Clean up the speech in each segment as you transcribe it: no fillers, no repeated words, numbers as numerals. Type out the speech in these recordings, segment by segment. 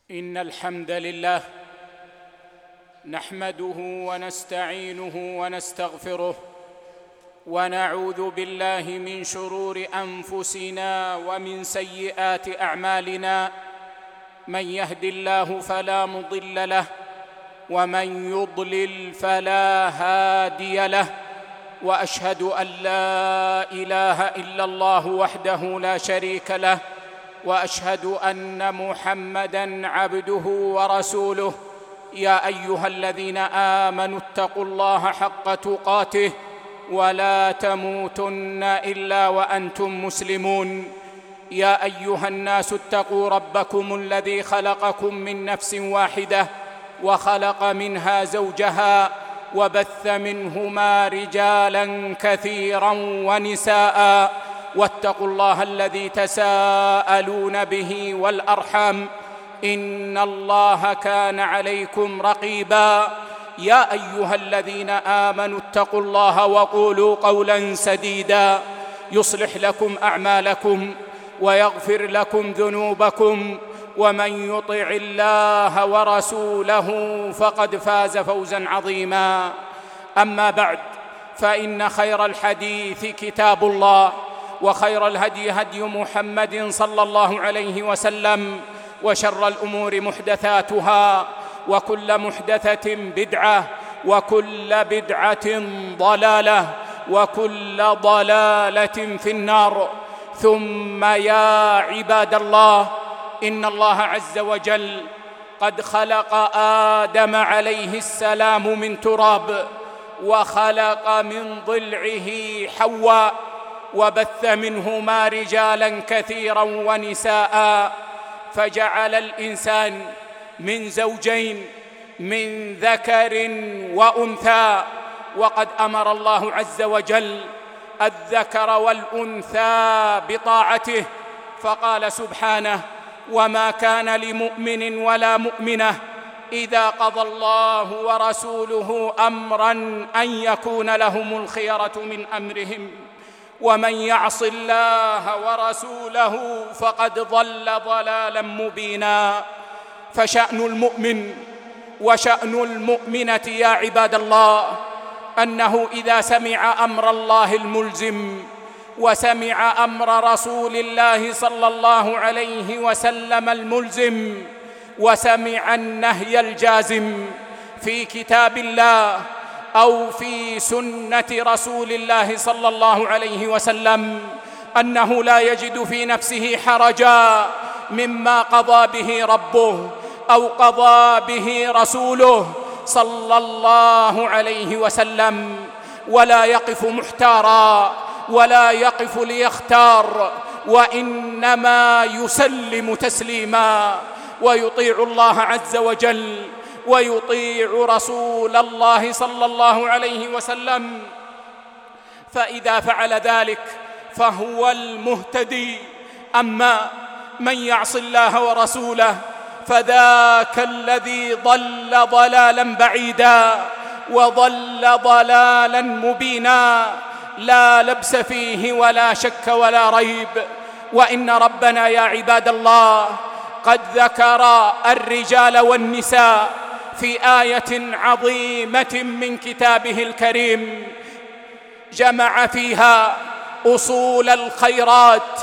إن الحمد لله نحمده ونستعينه ونستغفره ونعوذ بالله من شرور أنفسنا ومن سيئات أعمالنا. من يهد الله فلا مضل له ومن يضلل فلا هادي له، وأشهد أن لا إله إلا الله وحده لا شريك له، وأشهد أن محمدًا عبده ورسوله. يا أيها الذين آمنوا اتقوا الله حق تقاته ولا تموتن إلا وأنتم مسلمون. يا أيها الناس اتقوا ربكم الذي خلقكم من نفس واحدة وخلق منها زوجها وبث منهما رجالاً كثيراً ونساءً، واتقوا الله الذي تساءلون به والأرحام إن الله كان عليكم رقيبا. يا أيها الذين آمنوا اتقوا الله وقولوا قولا سديدا يصلح لكم أعمالكم ويغفر لكم ذنوبكم، ومن يطع الله ورسوله فقد فاز فوزا عظيما. أما بعد، فإن خير الحديث كتاب الله، وخير الهدي هدي محمد صلى الله عليه وسلم، وشر الأمور محدثاتها، وكل محدثة بدعة، وكل بدعة ضلالة، وكل ضلالة في النار. ثم يا عباد الله، إن الله عز وجل قد خلق آدم عليه السلام من تراب، وخلق من ضلعه حواء، وبث منهما رجالاً كثيراً ونساء، فجعل الإنسان من زوجين، من ذكر وأنثى. وقد أمر الله عز وجل الذكر والأنثى بطاعته، فقال سبحانه: وما كان لمؤمن ولا مؤمنة إذا قضى الله ورسوله أمراً أن يكون لهم الخيرة من أمرهم، ومن يعص الله ورسوله فقد ضل ضلالاً مبينا. فشأن المؤمن وشأن المؤمنة يا عباد الله أنه إذا سمع أمر الله الملزم، وسمع أمر رسول الله صلى الله عليه وسلم الملزم، وسمع النهي الجازم في كتاب الله أو في سنة رسول الله صلى الله عليه وسلم، أنه لا يجد في نفسه حرجا مما قضى به ربه أو قضى به رسوله صلى الله عليه وسلم، ولا يقف محتارا ولا يقف ليختار، وإنما يسلم تسليما، ويطيع الله عز وجل ويطيع رسول الله صلى الله عليه وسلم. فإذا فعل ذلك فهو المهتدي. أما من يعص الله ورسوله فذاك الذي ضل ضلالا بعيدا وضل ضلالا مبينا، لا لبس فيه ولا شك ولا ريب. وإن ربنا يا عباد الله قد ذكر الرجال والنساء في آية عظيمة من كتابه الكريم، جمع فيها أصول الخيرات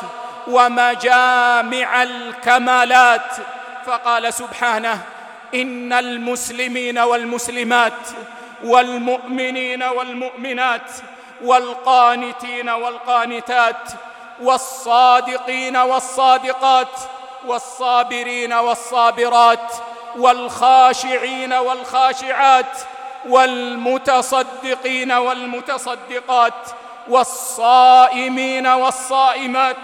ومجامع الكمالات، فقال سبحانه: إن المسلمين والمسلمات والمؤمنين والمؤمنات والقانتين والقانتات والصادقين والصادقات والصابرين والصابرات والخاشعين والخاشعات والمتصدقين والمتصدقات والصائمين والصائمات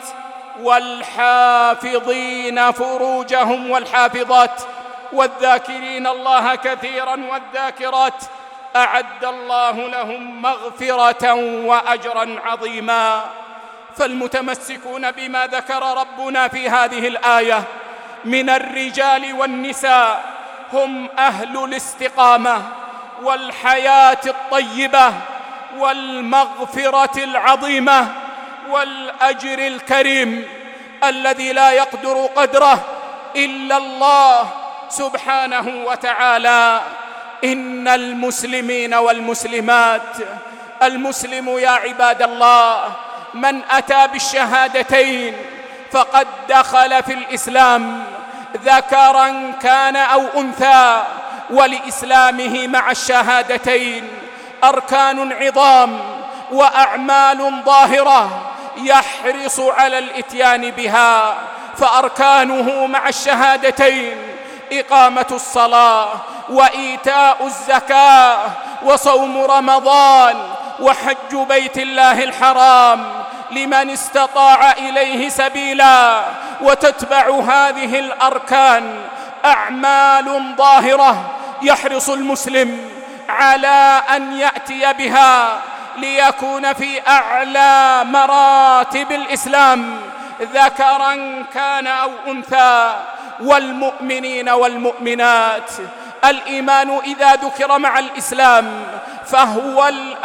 والحافظين فروجهم والحافظات والذاكرين الله كثيراً والذاكرات أعد الله لهم مغفرة وأجراً عظيماً. فالمتمسكون بما ذكر ربنا في هذه الآية من الرجال والنساء هم أهل الاستقامة والحياة الطيبة والمغفرة العظيمة والأجر الكريم الذي لا يقدر قدره إلا الله سبحانه وتعالى: إن المسلمين والمسلمات، المسلم يا عباد الله من أتى بالشهادتين فقد دخل في الإسلام، ذكرا كان أو أنثى، ولإسلامه مع الشهادتين أركان عظام وأعمال ظاهرة يحرص على الإتيان بها. فأركانه مع الشهادتين إقامة الصلاة وإيتاء الزكاة وصوم رمضان وحج بيت الله الحرام لمن استطاع إليه سبيلا. وتتبع هذه الأركان أعمال ظاهرة يحرص المسلم على أن يأتي بها ليكون في أعلى مراتب الإسلام، ذكرا كان أو أنثى. والمؤمنين والمؤمنات، الإيمان إذا ذكر مع الإسلام فهو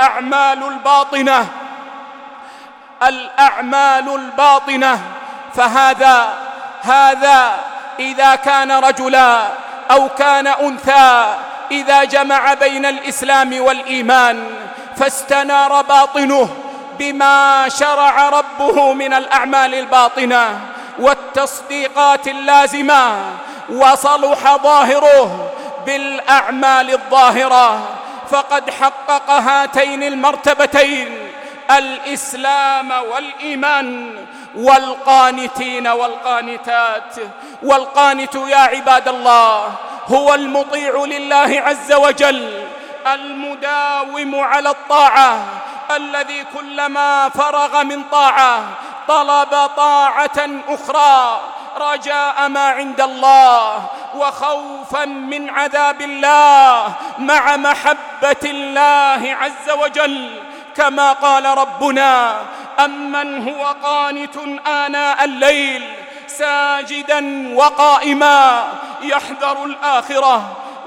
الأعمال الباطنة. فهذا إذا كان رجلا أو كان أنثى، إذا جمع بين الإسلام والإيمان فاستنار باطنه بما شرع ربه من الأعمال الباطنة والتصديقات اللازمة، وصلح ظاهره بالأعمال الظاهرة، فقد حقق هاتين المرتبتين: الإسلام والإيمان. والقانتين والقانتات، والقانت يا عباد الله هو المطيع لله عز وجل، المداوم على الطاعة، الذي كلما فرغ من طاعة طلب طاعة أخرى رجاء ما عند الله وخوفا من عذاب الله مع محبة الله عز وجل، كما قال ربنا: أمن هو قانت آناء الليل ساجدا وقائما يحذر الآخرة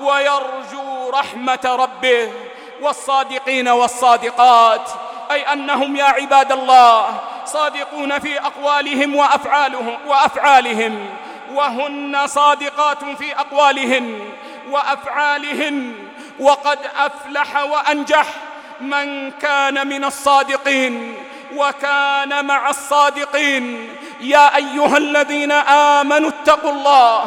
ويرجو رحمة ربه. والصادقين والصادقات، أي أنهم يا عباد الله صادقون في أقوالهم وأفعالهم، وهن صادقات في أقوالهن وأفعالهن. وقد أفلح وأنجح من كان من الصادقين وكان مع الصادقين. يا أيها الذين آمنوا اتقوا الله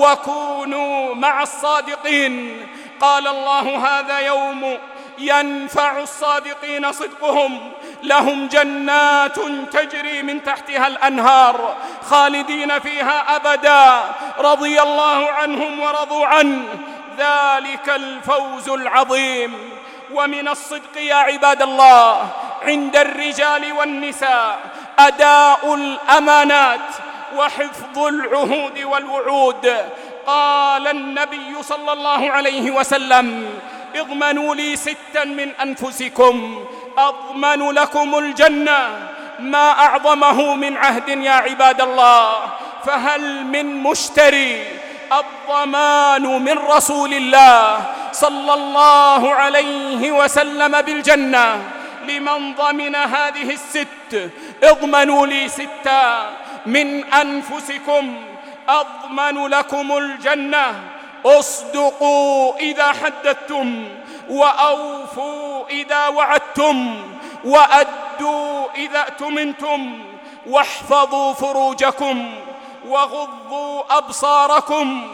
وكونوا مع الصادقين. قال الله: هذا يوم ينفع الصادقين صدقهم، لهم جنات تجري من تحتها الأنهار خالدين فيها أبدا، رضي الله عنهم ورضوا عنه، ذلك الفوز العظيم. ومن الصدق يا عباد الله عند الرجال والنساء أداء الأمانات وحفظ العهود والوعود. قال النبي صلى الله عليه وسلم: اضمنوا لي 6 من أنفسكم أضمن لكم الجنة. ما أعظمه من عهد يا عباد الله. فهل من مشتري الضمان من رسول الله صلى الله عليه وسلم بالجنة لمن ضمن هذه 6؟ اضمنوا لي 6 من أنفسكم أضمن لكم الجنة. اصدقوا إذا حدثتم، وأوفوا إذا وعدتم، وأدوا إذا اؤتمنتم، واحفظوا فروجكم، وغضوا أبصاركم،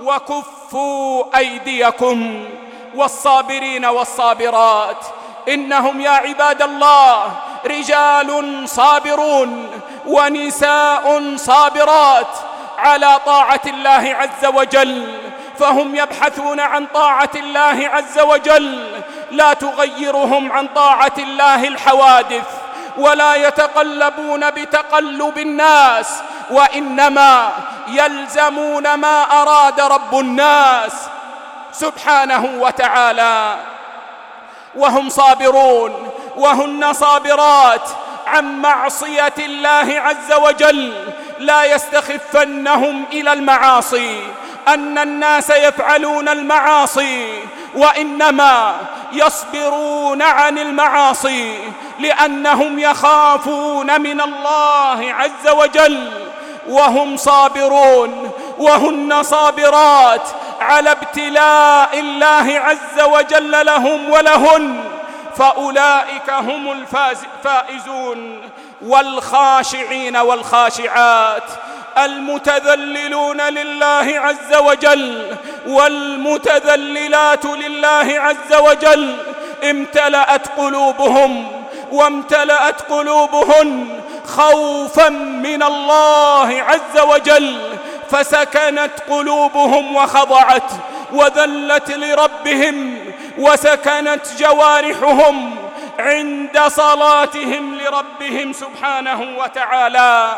وكفوا أيديكم. والصابرين والصابرات، إنهم يا عباد الله رجال صابرون ونساء صابرات على طاعة الله عز وجل، فهم يبحثون عن طاعة الله عز وجل، لا تغيرهم عن طاعة الله الحوادث، ولا يتقلبون بتقلب الناس، وإنما يلزمون ما أراد رب الناس سبحانه وتعالى. وهم صابرون وهن صابرات عن معصية الله عز وجل، لا يستخفنهم إلى المعاصي أن الناس يفعلون المعاصي، وإنما يصبرون عن المعاصي لأنهم يخافون من الله عز وجل. وهم صابرون وهن صابرات على ابتلاء الله عز وجل لهم ولهن، فأولئك هم الفائزون. والخاشعين والخاشعات المتذللون لله عز وجل والمتذللات لله عز وجل امتلأت قلوبهم وامتلأت قلوبهن خوفا من الله عز وجل، فسكنت قلوبهم وخضعت وذلت لربهم، وسكنت جوارحهم عند صلاتهم لربهم سبحانه وتعالى.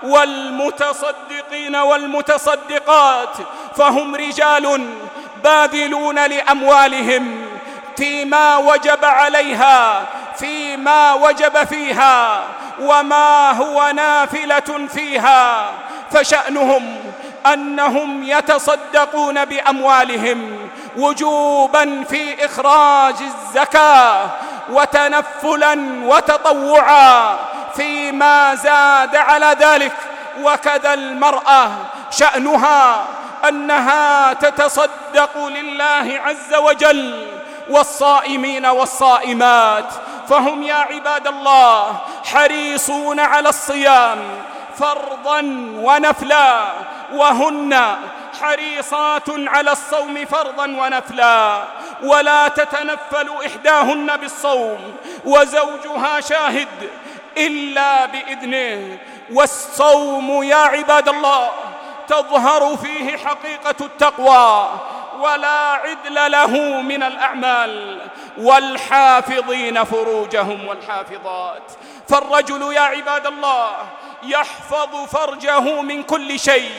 والمتصدقين والمتصدقات فهم رجال باذلون لأموالهم فيما وجب عليها، فيما وجب فيها وما هو نافلة فيها، فشأنهم أنهم يتصدقون بأموالهم وجوبا في إخراج الزكاة وتنفلا وتطوعا فيما زاد على ذلك. وكذا المرأة شأنها أنها تتصدق لله عز وجل. والصائمين والصائمات فهم يا عباد الله حريصون على الصيام فرضا ونفلا، وهن حريصات على الصوم فرضا ونفلا، ولا تتنفل إحداهن بالصوم وزوجها شاهد إلا بإذنه. والصوم يا عباد الله تظهر فيه حقيقة التقوى ولا عدل له من الأعمال. والحافظين فروجهم والحافظات، فالرجل يا عباد الله يحفظ فرجه من كل شيء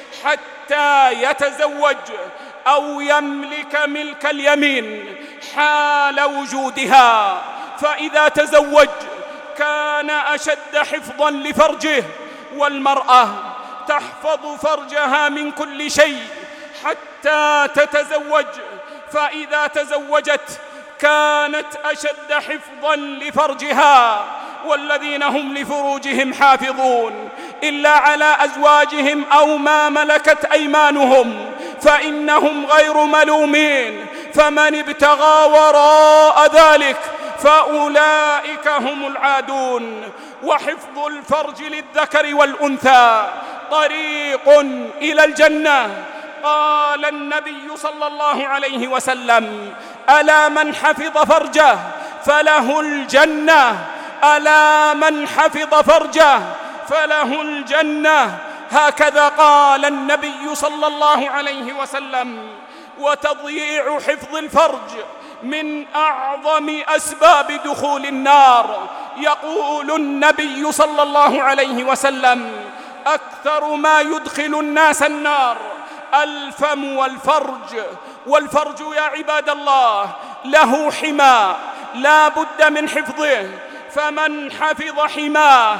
حتى يتزوج أو يملك ملك اليمين حال وجودها، فإذا تزوج كان أشد حفظا لفرجه. والمرأة تحفظ فرجها من كل شيء حتى تتزوج، فإذا تزوجت كانت أشد حفظا لفرجها. والذين هم لفروجهم حافظون إلا على أزواجهم أو ما ملكت أيمانهم فإنهم غير ملومين، فمن ابتغى وراء ذلك فأولئك هم العادون. وحفظ الفرج للذكر والأنثى طريق إلى الجنة. قال النبي صلى الله عليه وسلم: ألا من حفظ فرجه فله الجنة، ألا من حفظ فرجه فله الجنة. هكذا قال النبي صلى الله عليه وسلم. وتضييع حفظ الفرج من أعظم أسباب دخول النار. يقول النبي صلى الله عليه وسلم: أكثر ما يدخل الناس النار الفم والفرج. والفرج يا عباد الله له حمى لا بد من حفظه، فمن حفظ حماه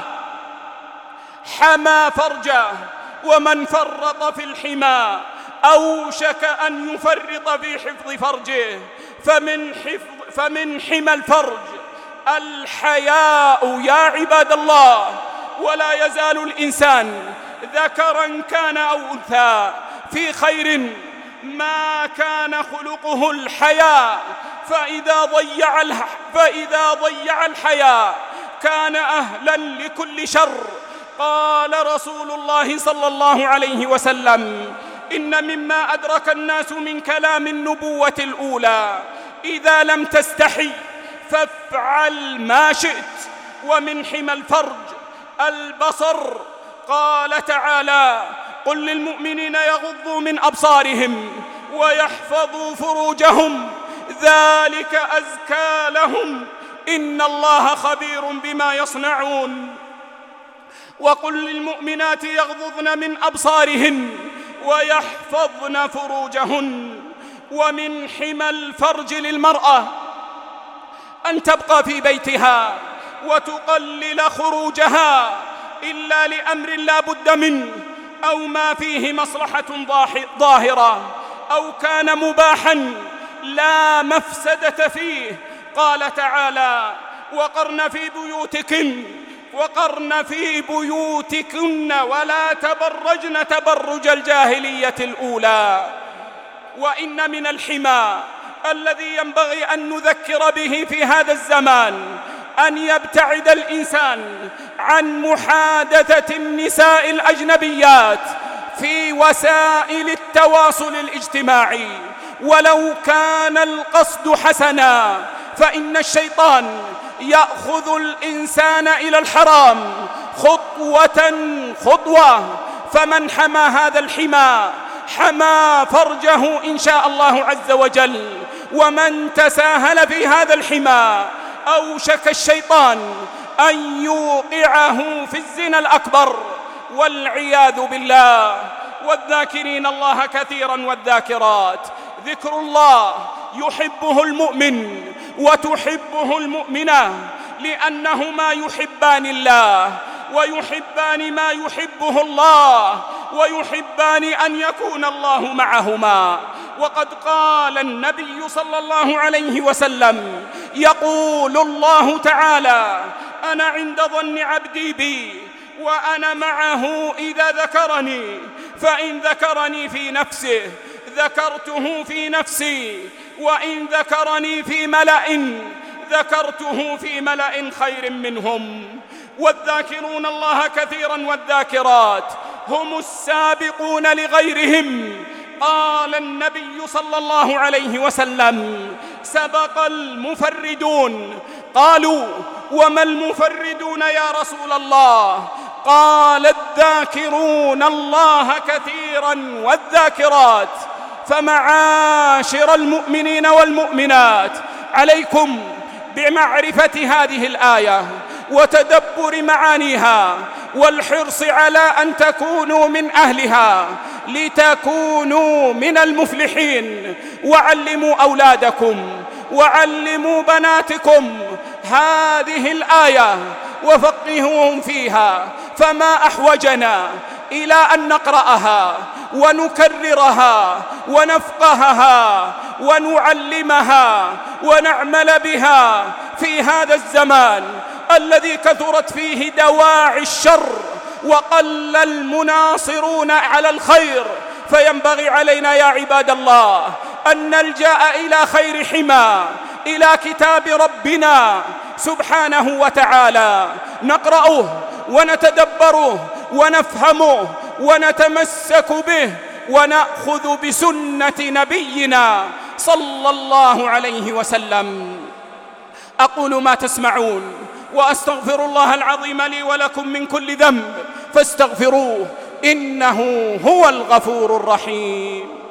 حمى فرجه، ومن فرط في الحمى أوشك أن يفرط في حفظ فرجه. فمن حمى الفرج الحياء يا عباد الله. ولا يزال الإنسان ذكرا كان أو أنثى في خير ما كان خلقه الحياء، فإذا ضيع الحياء كان أهلا لكل شر. قال رسول الله صلى الله عليه وسلم: إن مما أدرك الناس من كلام النبوة الأولى: إذا لم تستحي فافعل ما شئت. ومن حمى الفرج البصر. قال تعالى: قل للمؤمنين يغضوا من أبصارهم ويحفظوا فروجهم ذلك أزكى لهم إن الله خبير بما يصنعون. وقل للمؤمنات يغضضن من أبصارهن ويحفظن فروجهن. ومن حمى الفرج للمرأة أن تبقى في بيتها وتقلل خروجها إلا لأمر لا بد منه، أو ما فيه مصلحة ظاهرة، أو كان مباحا لا مفسدة فيه. قال تعالى: وقرن في بيوتكن ولا تبرجن تبرج الجاهلية الأولى. وإن من الحمى الذي ينبغي أن نذكر به في هذا الزمان أن يبتعد الإنسان عن محادثة النساء الأجنبيات في وسائل التواصل الاجتماعي ولو كان القصد حسنا، فإن الشيطان يأخذ الإنسان إلى الحرام خطوة، فمن حمى هذا الحمى حمى فرجه إن شاء الله عز وجل، ومن تساهل في هذا الحمى أوشك الشيطان أن يوقعه في الزنا الأكبر والعياذ بالله. والذاكرين الله كثيرا والذاكرات، ذكر الله يحبه المؤمن وتحبه المؤمنة، لأنهما يحبان الله ويحبان ما يحبه الله ويحبان أن يكون الله معهما. وقد قال النبي صلى الله عليه وسلم: يقول الله تعالى: أنا عند ظن عبدي بي وأنا معه إذا ذكرني، فإن ذكرني في نفسه ذكرته في نفسي، وإن ذكرني في ملأ ذكرته في ملأ خير منهم. والذاكرون الله كثيرا والذاكرات هم السابقون لغيرهم. قال النبي صلى الله عليه وسلم: سبق المفردون. قالوا: وما المفردون يا رسول الله؟ قال: الذاكرون الله كثيرا والذاكرات. فمعاشر المؤمنين والمؤمنات، عليكم بمعرفة هذه الآية وتدبر معانيها والحرص على أن تكونوا من أهلها لتكونوا من المفلحين. وعلموا أولادكم وعلموا بناتكم هذه الآية وفقهوهم فيها، فما أحوجنا إلى أن نقرأها ونكررها ونفقهها ونعلمها ونعمل بها في هذا الزمان الذي كثرت فيه دواعي الشر وقل المناصرون على الخير. فينبغي علينا يا عباد الله أن نلجأ إلى خير حمى، إلى كتاب ربنا سبحانه وتعالى، نقرأه ونتدبره ونفهمه ونتمسك به ونأخذ بسنة نبينا صلى الله عليه وسلم. أقول ما تسمعون وأستغفر الله العظيم لي ولكم من كل ذنب فاستغفروه إنه هو الغفور الرحيم.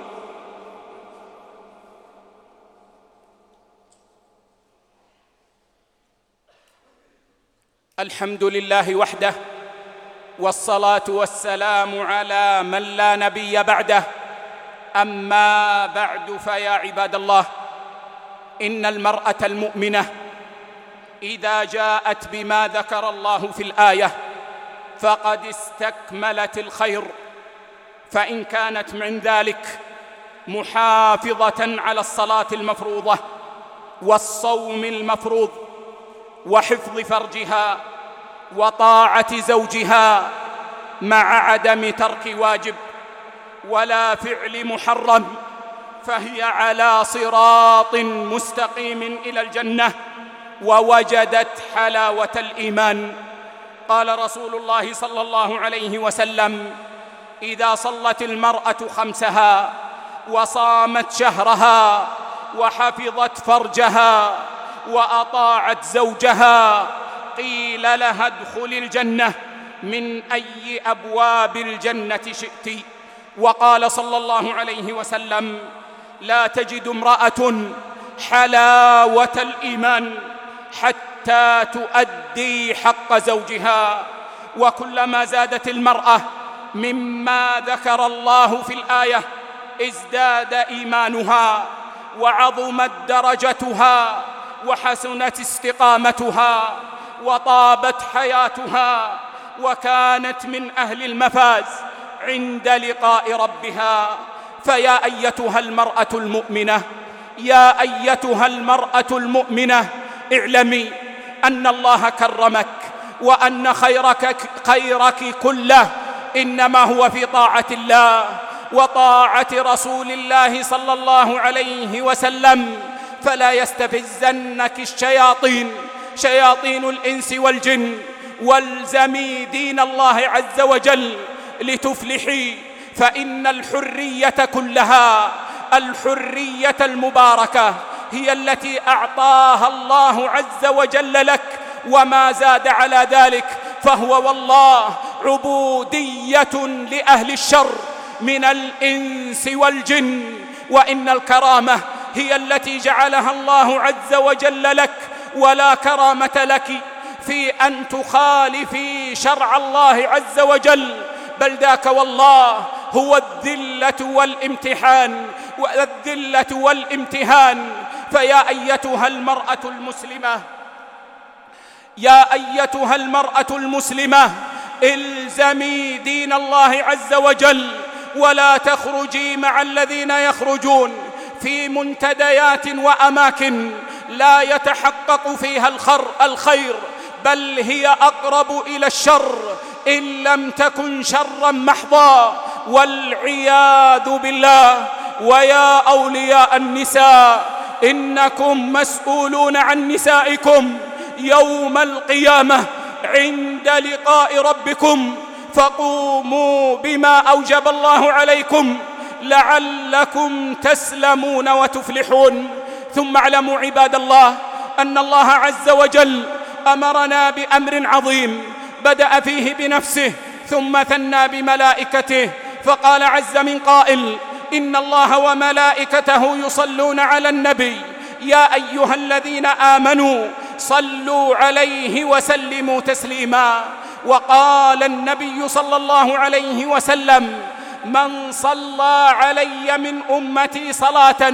الحمد لله وحده، والصلاة والسلام على من لا نبي بعده. أما بعد، فيا عباد الله، إن المرأة المؤمنة إذا جاءت بما ذكر الله في الآية فقد استكملت الخير، فإن كانت من ذلك محافظة على الصلاة المفروضة والصوم المفروض وحفظ فرجها وطاعة زوجها مع عدم ترك واجب ولا فعل محرم، فهي على صراط مستقيم إلى الجنة ووجدت حلاوة الإيمان. قال رسول الله صلى الله عليه وسلم: إذا صلت المرأة خمسها وصامت شهرها وحفظت فرجها وأطاعت زوجها قيل لها ادخلي الجنة من أي أبواب الجنة شئت. وقال صلى الله عليه وسلم: لا تجد امرأة حلاوة الإيمان حتى تؤدي حق زوجها. وكلما زادت المرأة مما ذكر الله في الآية ازداد إيمانها وعظمت درجتها وحسنت استقامتها وطابت حياتها، وكانت من أهل المفاز عند لقاء ربها. فيا أيتها المرأة المؤمنة، يا أيتها المرأة المؤمنة، اعلمي أن الله كرمك وأن خيرك كله إنما هو في طاعة الله وطاعة رسول الله صلى الله عليه وسلم، فلا يستفزنك الشياطين، شياطين الإنس والجن. والزمي دين الله عز وجل لتفلحي، فإن الحرية كلها، الحرية المباركة هي التي أعطاها الله عز وجل لك، وما زاد على ذلك، فهو والله عبودية لأهل الشر من الإنس والجن. وإن الكرامة هي التي جعلها الله عز وجل لك، ولا كرامة لك في أن تخالفي شرع الله عز وجل، بل ذاك والله هو الذلة والامتحان، والذلة والامتهان. فيا أيتها المرأة المسلمة، يا أيتها المرأة المسلمة، الزمي دين الله عز وجل، ولا تخرجي مع الذين يخرجون في منتديات وأماكن لا يتحقق فيها الخير، بل هي أقرب إلى الشر إن لم تكن شرا محضا، والعياذ بالله. ويا أولياء النساء، إنكم مسؤولون عن نسائكم يوم القيامة عند لقاء ربكم، فقوموا بما أوجب الله عليكم لعلكم تسلمون وتفلحون. ثم اعلموا عباد الله أن الله عز وجل أمرنا بأمر عظيم بدأ فيه بنفسه ثم ثنى بملائكته، فقال عز من قائل: إن الله وملائكته يصلون على النبي يا أيها الذين آمنوا صلوا عليه وسلموا تسليما. وقال النبي صلى الله عليه وسلم: من صلى علي من أمتي صلاة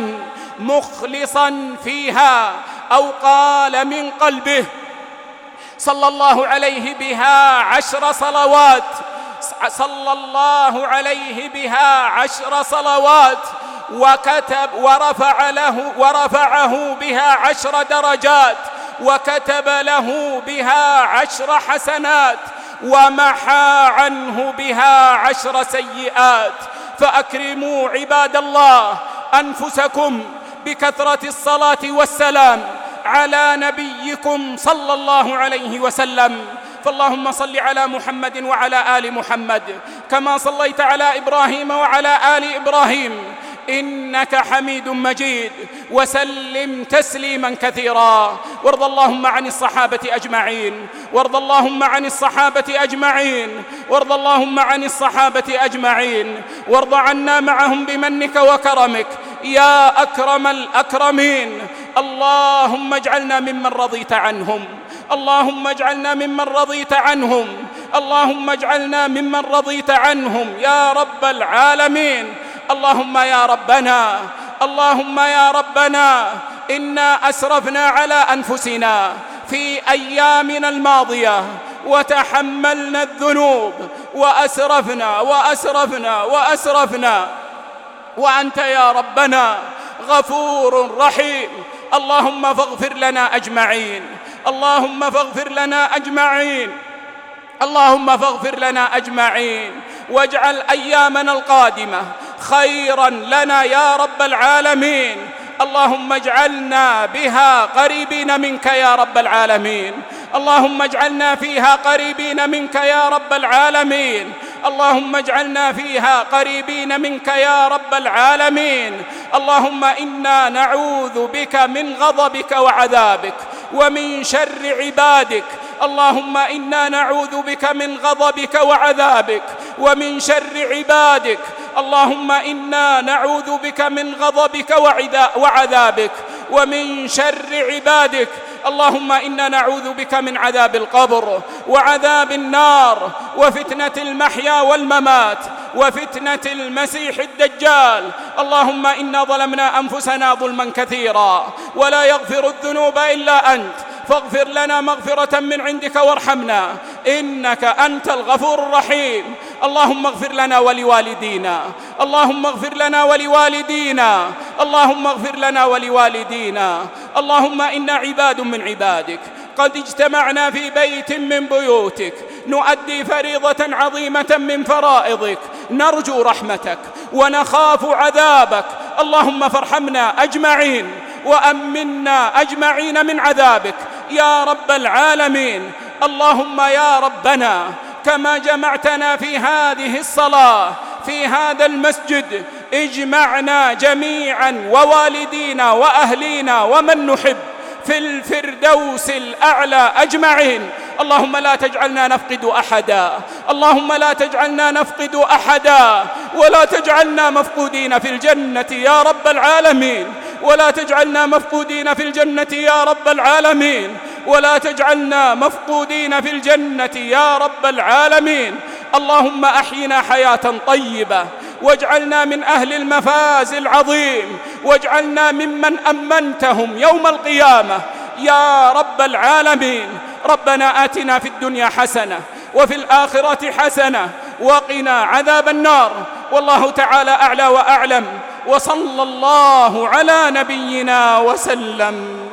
مخلصا فيها أو قال من قلبه صلى الله عليه بها 10 صلوات، صلى الله عليه بها 10 صلوات، ورفعه بها 10 درجات، وكتب له بها 10 حسنات، ومحى عنه بها 10 سيئات. فأكرموا عباد الله أنفسكم بكثرة الصلاة والسلام على نبيكم صلى الله عليه وسلم. فاللهم صل على محمد وعلى آل محمد كما صليت على إبراهيم وعلى آل إبراهيم إنك حميد مجيد، وسلم تسليما كثيرا. وارض اللهم عن الصحابة أجمعين، وارض اللهم عن الصحابة أجمعين، وارض اللهم عن الصحابة أجمعين، وارض عنا معهم بمنك وكرمك يا أكرم الأكرمين. اللهم اجعلنا ممن رضيت عنهم، اللهم اجعلنا ممن رضيت عنهم، اللهم اجعلنا ممن رضيت عنهم يا رب العالمين. اللهم يا ربنا، اللهم يا ربنا، إنا أسرفنا على أنفسنا في أيامنا الماضية وتحملنا الذنوب وأسرفنا وأسرفنا وأسرفنا، وأنت يا ربنا غفور رحيم. اللهم فاغفر لنا أجمعين، اللهم فاغفر لنا أجمعين، اللهم فاغفر لنا أجمعين، واجعل أيامنا القادمة خيرا لنا يا رب العالمين. اللهم اجعلنا بها قريبين منك يا رب العالمين، اللهم اجعلنا فيها قريبين منك يا رب العالمين، اللهم اجعلنا فيها قريبين منك يا رب العالمين. اللهم إنا نعوذ بك من غضبك وعذابك ومن شر عبادك. اللهم إنا نعوذ بك من غضبك وعذابك ومن شر عبادك. اللهم إنا نعوذ بك من غضبك وعذابك ومن شر عبادك. اللهم إنا نعوذ بك من عذاب القبر وعذاب النار وفتنة المحيا والممات وفتنة المسيح الدجال. اللهم إنا ظلمنا أنفسنا ظلما كثيرا ولا يغفر الذنوب إلا أنت، فاغفر لنا مغفرة من عندك وارحمنا إنك أنت الغفور الرحيم. اللهم اغفر لنا ولوالدينا، اللهم اغفر لنا ولوالدينا، اللهم اغفر لنا ولوالدينا. اللهم إنا عباد من عبادك قد اجتمعنا في بيت من بيوتك نؤدي فريضة عظيمة من فرائضك، نرجو رحمتك ونخاف عذابك. اللهم فارحمنا أجمعين وأمنا أجمعين من عذابك يا رب العالمين. اللهم يا ربنا كما جمعتنا في هذه الصلاة في هذا المسجد، اجمعنا جميعا ووالدينا وأهلينا ومن نحب في الفردوس الأعلى أجمعين. اللهم لا تجعلنا نفقد أحدا، اللهم لا تجعلنا نفقد أحدا، ولا تجعلنا مفقودين في الجنة يا رب العالمين، ولا تجعلنا مفقودين في الجنة يا رب العالمين، ولا تجعلنا مفقودين في الجنة يا رب العالمين. اللهم أحينا حياة طيبة، واجعلنا من أهل المفاز العظيم، واجعلنا ممن أمنتهم يوم القيامة يا رب العالمين. ربنا آتنا في الدنيا حسنة وفي الآخرة حسنة وقنا عذاب النار. والله تعالى أعلى وأعلم، وصلى الله على نبينا وسلم.